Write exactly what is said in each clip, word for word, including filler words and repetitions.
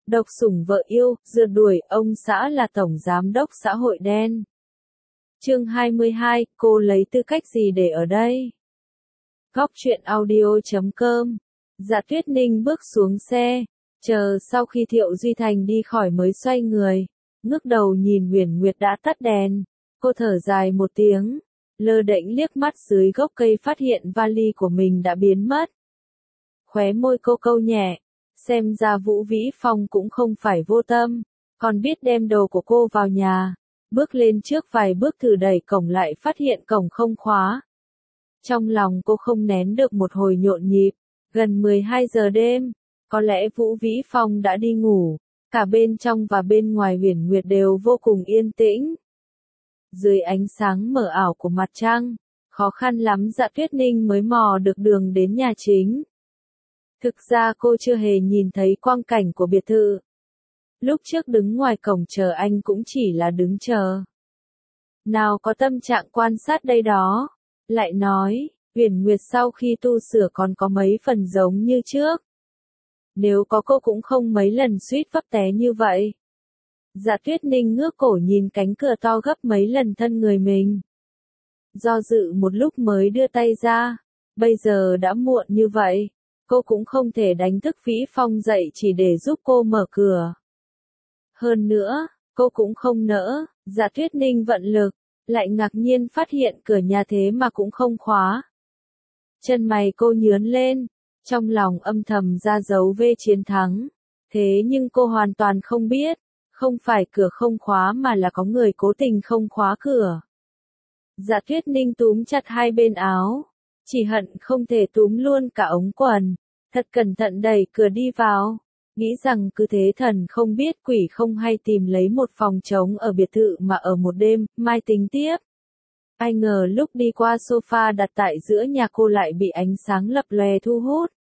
độc sủng vợ yêu, rượt đuổi ông xã là tổng giám đốc xã hội đen. Chương hai mươi hai, cô lấy tư cách gì để ở đây? Góc truyện audio chấm com. Dạ Tuyết Ninh bước xuống xe, chờ sau khi Thiệu Duy Thành đi khỏi mới xoay người, ngước đầu nhìn Huyền Nguyệt đã tắt đèn, cô thở dài một tiếng, lơ đễnh liếc mắt dưới gốc cây phát hiện vali của mình đã biến mất. Khóe môi cô câu nhẹ, xem ra Vũ Vĩ Phong cũng không phải vô tâm, còn biết đem đồ của cô vào nhà. Bước lên trước vài bước thử đẩy cổng lại phát hiện cổng không khóa. Trong lòng cô không nén được một hồi nhộn nhịp, gần mười hai giờ đêm, có lẽ Vũ Vĩ Phong đã đi ngủ, cả bên trong và bên ngoài Huyền Nguyệt đều vô cùng yên tĩnh. Dưới ánh sáng mờ ảo của mặt trăng, khó khăn lắm Dạ Tuyết Ninh mới mò được đường đến nhà chính. Thực ra cô chưa hề nhìn thấy quang cảnh của biệt thự. Lúc trước đứng ngoài cổng chờ anh cũng chỉ là đứng chờ. Nào có tâm trạng quan sát đây đó. Lại nói, Huyền Nguyệt sau khi tu sửa còn có mấy phần giống như trước. Nếu có cô cũng không mấy lần suýt vấp té như vậy. Dạ Tuyết Ninh ngước cổ nhìn cánh cửa to gấp mấy lần thân người mình. Do dự một lúc mới đưa tay ra. Bây giờ đã muộn như vậy. Cô cũng không thể đánh thức Vĩ Phong dậy chỉ để giúp cô mở cửa. Hơn nữa, cô cũng không nỡ, Dạ Tuyết Ninh vận lực, lại ngạc nhiên phát hiện cửa nhà thế mà cũng không khóa. Chân mày cô nhướn lên, trong lòng âm thầm ra dấu V chiến thắng. Thế nhưng cô hoàn toàn không biết, không phải cửa không khóa mà là có người cố tình không khóa cửa. Dạ Tuyết Ninh túm chặt hai bên áo, chỉ hận không thể túm luôn cả ống quần, thật cẩn thận đẩy cửa đi vào. Nghĩ rằng cứ thế thần không biết quỷ không hay tìm lấy một phòng trống ở biệt thự mà ở một đêm, mai tính tiếp. Ai ngờ lúc đi qua sofa đặt tại giữa nhà cô lại bị ánh sáng lập lòe thu hút.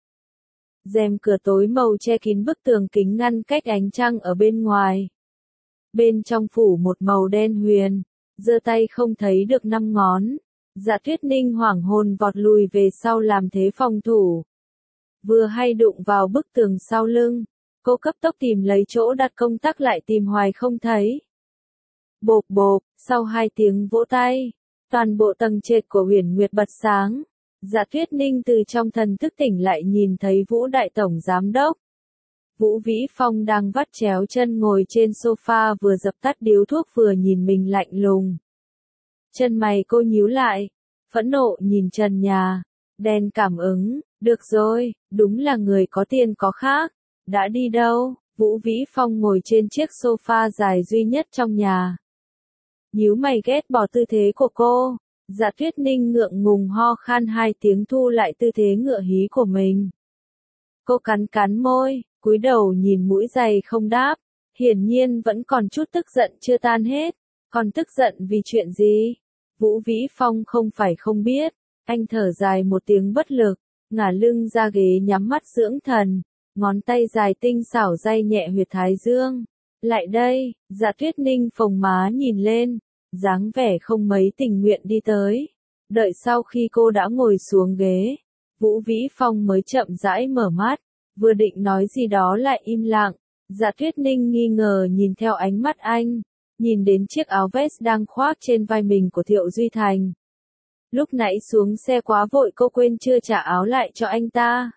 Rèm cửa tối màu che kín bức tường kính ngăn cách ánh trăng ở bên ngoài. Bên trong phủ một màu đen huyền, giơ tay không thấy được năm ngón. Dạ Tuyết Ninh hoảng hồn vọt lùi về sau làm thế phòng thủ. Vừa hay đụng vào bức tường sau lưng. Cô cấp tốc tìm lấy chỗ đặt công tắc lại tìm hoài không thấy. Bộp bộp, sau hai tiếng vỗ tay, toàn bộ tầng trệt của Huyền Nguyệt bật sáng. Dạ Tuyết Ninh từ trong thần thức tỉnh lại nhìn thấy Vũ Đại Tổng Giám Đốc. Vũ Vĩ Phong đang vắt chéo chân ngồi trên sofa vừa dập tắt điếu thuốc vừa nhìn mình lạnh lùng. Chân mày cô nhíu lại, phẫn nộ nhìn trần nhà, đèn cảm ứng, được rồi, đúng là người có tiền có khác. Đã đi đâu? Vũ Vĩ Phong ngồi trên chiếc sofa dài duy nhất trong nhà. Nhíu mày ghét bỏ tư thế của cô. Dạ Tuyết Ninh ngượng ngùng ho khan hai tiếng thu lại tư thế ngựa hí của mình. Cô cắn cắn môi, cúi đầu nhìn mũi giày không đáp. Hiển nhiên vẫn còn chút tức giận chưa tan hết. Còn tức giận vì chuyện gì? Vũ Vĩ Phong không phải không biết. Anh thở dài một tiếng bất lực, ngả lưng ra ghế nhắm mắt dưỡng thần. Ngón tay dài tinh xảo day nhẹ huyệt thái dương. Lại đây, Dạ Tuyết Ninh phồng má nhìn lên, dáng vẻ không mấy tình nguyện đi tới. Đợi sau khi cô đã ngồi xuống ghế, Vũ Vĩ Phong mới chậm rãi mở mắt, vừa định nói gì đó lại im lặng. Dạ Tuyết Ninh nghi ngờ nhìn theo ánh mắt anh, nhìn đến chiếc áo vest đang khoác trên vai mình của Thiệu Duy Thành. Lúc nãy xuống xe quá vội cô quên chưa trả áo lại cho anh ta.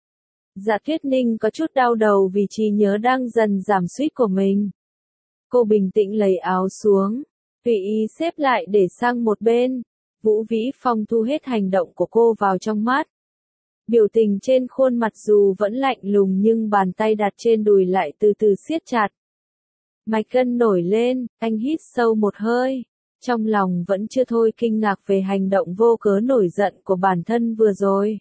Dạ Tuyết Ninh có chút đau đầu vì trí nhớ đang dần giảm sút của mình. Cô bình tĩnh lấy áo xuống, tùy ý xếp lại để sang một bên. Vũ Vĩ Phong thu hết hành động của cô vào trong mắt. Biểu tình trên khuôn mặt dù vẫn lạnh lùng nhưng bàn tay đặt trên đùi lại từ từ siết chặt. Mạch gân nổi lên, anh hít sâu một hơi. Trong lòng vẫn chưa thôi kinh ngạc về hành động vô cớ nổi giận của bản thân vừa rồi.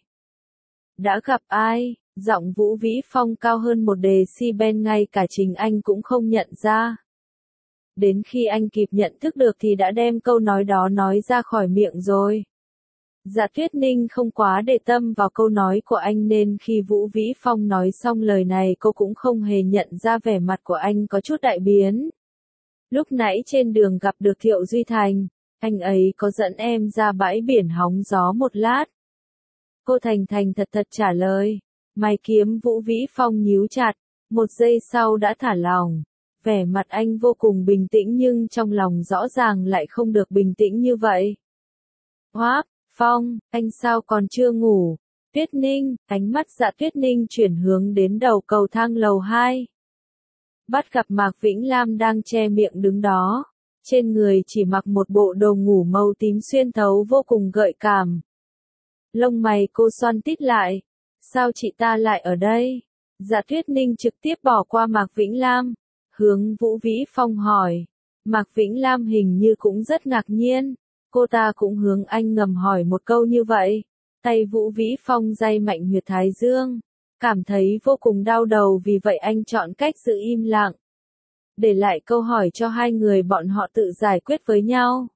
Đã gặp ai? Giọng Vũ Vĩ Phong cao hơn một decibel ngay cả chính anh cũng không nhận ra. Đến khi anh kịp nhận thức được thì đã đem câu nói đó nói ra khỏi miệng rồi. Dạ Tuyết Ninh không quá để tâm vào câu nói của anh nên khi Vũ Vĩ Phong nói xong lời này cô cũng không hề nhận ra vẻ mặt của anh có chút đại biến. Lúc nãy trên đường gặp được Thiệu Duy Thành, anh ấy có dẫn em ra bãi biển hóng gió một lát. Cô thành thành thật thật trả lời. Mày kiếm Vũ Vĩ Phong nhíu chặt, Một giây sau đã thả lỏng. Vẻ mặt anh vô cùng bình tĩnh nhưng trong lòng rõ ràng lại không được bình tĩnh như vậy. Hoác, Phong, anh sao còn chưa ngủ? Tuyết Ninh, ánh mắt Dạ Tuyết Ninh chuyển hướng đến đầu cầu thang lầu hai. Bắt gặp Mạc Vĩnh Lam đang che miệng đứng đó. Trên người chỉ mặc một bộ đồ ngủ màu tím xuyên thấu vô cùng gợi cảm. Lông mày cô xoăn tít lại. Sao chị ta lại ở đây? Dạ Tuyết Ninh trực tiếp bỏ qua Mạc Vĩnh Lam. Hướng Vũ Vĩ Phong hỏi. Mạc Vĩnh Lam hình như cũng rất ngạc nhiên. Cô ta cũng hướng anh ngầm hỏi một câu như vậy. Tay Vũ Vĩ Phong day mạnh huyệt thái dương. Cảm thấy vô cùng đau đầu vì vậy anh chọn cách giữ im lặng. Để lại câu hỏi cho hai người bọn họ tự giải quyết với nhau.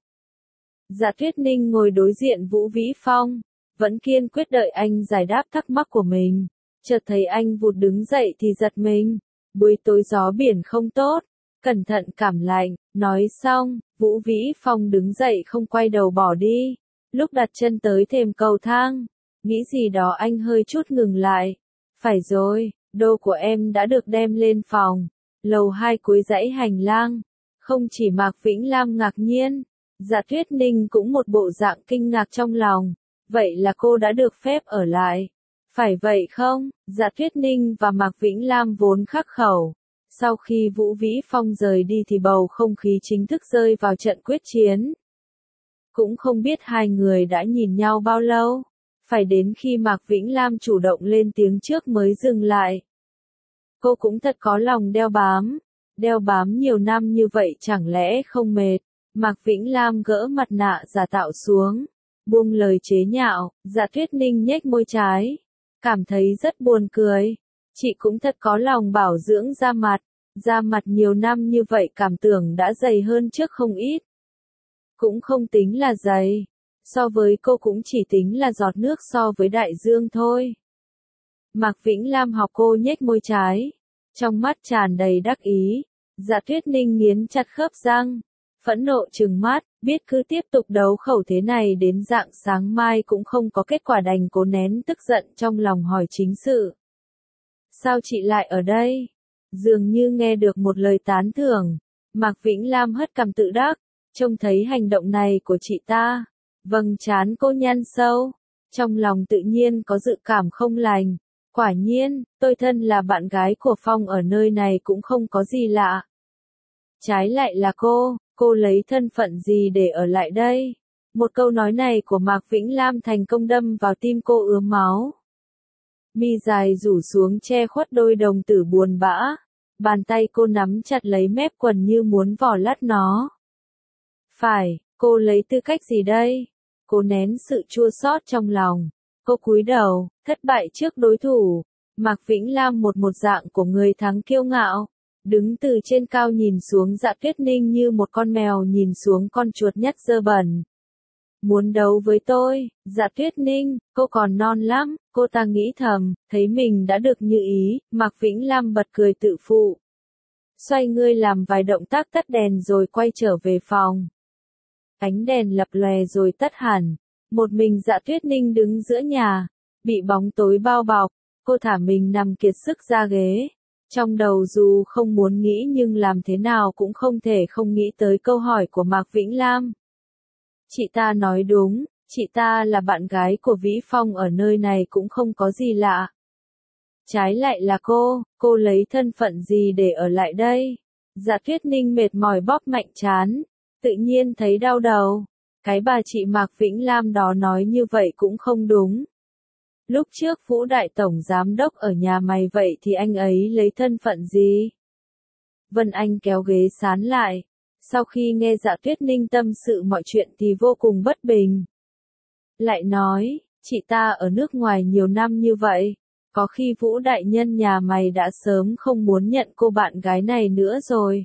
Dạ Tuyết Ninh ngồi đối diện Vũ Vĩ Phong. Vẫn kiên quyết đợi anh giải đáp thắc mắc của mình. Chợt thấy anh vụt đứng dậy thì giật mình. Buổi tối gió biển không tốt. Cẩn thận cảm lạnh. Nói xong, Vũ Vĩ Phong đứng dậy không quay đầu bỏ đi. Lúc đặt chân tới thềm cầu thang. Nghĩ gì đó anh hơi chút ngừng lại. Phải rồi, đồ của em đã được đem lên phòng. Lầu hai cuối dãy hành lang. Không chỉ Mạc Vĩnh Lam ngạc nhiên. Dạ Tuyết Ninh cũng một bộ dạng kinh ngạc trong lòng. Vậy là cô đã được phép ở lại. Phải vậy không? Dạ Tuyết Ninh và Mạc Vĩnh Lam vốn khắc khẩu. Sau khi Vũ Vĩ Phong rời đi thì bầu không khí chính thức rơi vào trận quyết chiến. Cũng không biết hai người đã nhìn nhau bao lâu. Phải đến khi Mạc Vĩnh Lam chủ động lên tiếng trước mới dừng lại. Cô cũng thật có lòng đeo bám. Đeo bám nhiều năm như vậy chẳng lẽ không mệt. Mạc Vĩnh Lam gỡ mặt nạ giả tạo xuống. Buông lời chế nhạo. Dạ Tuyết Ninh nhếch môi trái. Cảm thấy rất buồn cười. Chị cũng thật có lòng bảo dưỡng da mặt. Da mặt nhiều năm như vậy cảm tưởng đã dày hơn trước không ít. Cũng không tính là dày. So với cô cũng chỉ tính là giọt nước so với đại dương thôi. Mạc Vĩnh Lam học cô nhếch môi trái. Trong mắt tràn đầy đắc ý. Dạ Tuyết Ninh nghiến chặt khớp răng. Phẫn nộ trừng mắt, biết cứ tiếp tục đấu khẩu thế này đến rạng sáng mai cũng không có kết quả đành cố nén tức giận trong lòng hỏi chính sự. Sao chị lại ở đây? Dường như nghe được một lời tán thưởng. Mạc Vĩnh Lam hất cằm tự đắc. Trông thấy hành động này của chị ta. Vầng trán cô nhăn sâu. Trong lòng tự nhiên có dự cảm không lành. Quả nhiên, tôi thân là bạn gái của Phong ở nơi này cũng không có gì lạ. Trái lại là cô, cô lấy thân phận gì để ở lại đây? Một câu nói này của Mạc Vĩnh Lam thành công đâm vào tim cô ướm máu. Mi dài rủ xuống che khuất đôi đồng tử buồn bã. Bàn tay cô nắm chặt lấy mép quần như muốn vò lắt nó. Phải, cô lấy tư cách gì đây? Cô nén sự chua xót trong lòng. Cô cúi đầu, thất bại trước đối thủ. Mạc Vĩnh Lam một một dạng của người thắng kiêu ngạo. Đứng từ trên cao nhìn xuống Dạ Tuyết Ninh như một con mèo nhìn xuống con chuột nhắt dơ bẩn. Muốn đấu với tôi, Dạ Tuyết Ninh, cô còn non lắm, cô ta nghĩ thầm, thấy mình đã được như ý, Mạc Vĩnh Lam bật cười tự phụ. Xoay người làm vài động tác tắt đèn rồi quay trở về phòng. Ánh đèn lập lòe rồi tắt hẳn. Một mình Dạ Tuyết Ninh đứng giữa nhà, bị bóng tối bao bọc, cô thả mình nằm kiệt sức ra ghế. Trong đầu dù không muốn nghĩ nhưng làm thế nào cũng không thể không nghĩ tới câu hỏi của Mạc Vĩnh Lam. Chị ta nói đúng, chị ta là bạn gái của Vĩ Phong ở nơi này cũng không có gì lạ. Trái lại là cô, cô lấy thân phận gì để ở lại đây? Dạ Tuyết Ninh mệt mỏi bóp mạnh trán, tự nhiên thấy đau đầu. Cái bà chị Mạc Vĩnh Lam đó nói như vậy cũng không đúng. Lúc trước Vũ Đại Tổng Giám Đốc ở nhà mày vậy thì anh ấy lấy thân phận gì? Vân Anh kéo ghế sán lại. Sau khi nghe Dạ Tuyết Ninh tâm sự mọi chuyện thì vô cùng bất bình. Lại nói, chị ta ở nước ngoài nhiều năm như vậy. Có khi Vũ Đại Nhân nhà mày đã sớm không muốn nhận cô bạn gái này nữa rồi.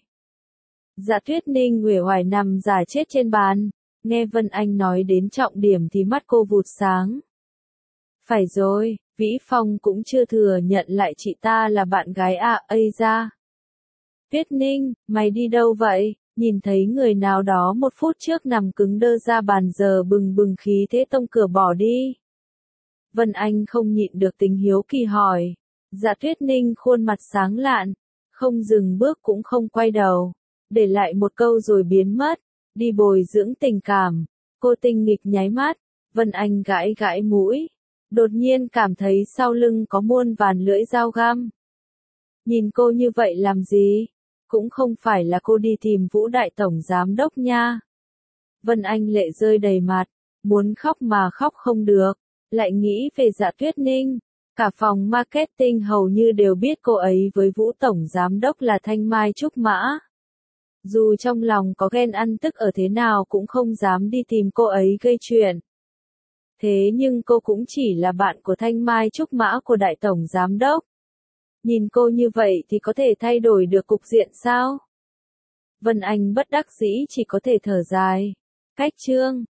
Dạ Tuyết Ninh uể oải nằm giả chết trên bàn. Nghe Vân Anh nói đến trọng điểm thì mắt cô vụt sáng. Phải rồi, Vĩ Phong cũng chưa thừa nhận lại chị ta là bạn gái à, ây ra. Tuyết Ninh, mày đi đâu vậy? Nhìn thấy người nào đó một phút trước nằm cứng đơ ra bàn giờ bừng bừng khí thế tông cửa bỏ đi. Vân Anh không nhịn được tính hiếu kỳ hỏi. Dạ Tuyết Ninh khuôn mặt sáng lạn, không dừng bước cũng không quay đầu, để lại một câu rồi biến mất, đi bồi dưỡng tình cảm. Cô tinh nghịch nháy mắt, Vân Anh gãi gãi mũi, đột nhiên cảm thấy sau lưng có muôn vàn lưỡi dao găm. Nhìn cô như vậy làm gì? Cũng không phải là cô đi tìm Vũ Đại Tổng Giám Đốc nha. Vân Anh lệ rơi đầy mặt, muốn khóc mà khóc không được, lại nghĩ về Dạ Tuyết Ninh. Cả phòng marketing hầu như đều biết cô ấy với Vũ Tổng Giám Đốc là Thanh Mai Trúc Mã. Dù trong lòng có ghen ăn tức ở thế nào cũng không dám đi tìm cô ấy gây chuyện. Thế nhưng cô cũng chỉ là bạn của Thanh Mai Trúc Mã của Đại Tổng Giám Đốc. Nhìn cô như vậy thì có thể thay đổi được cục diện sao? Vân Anh bất đắc dĩ chỉ có thể thở dài. Cách chương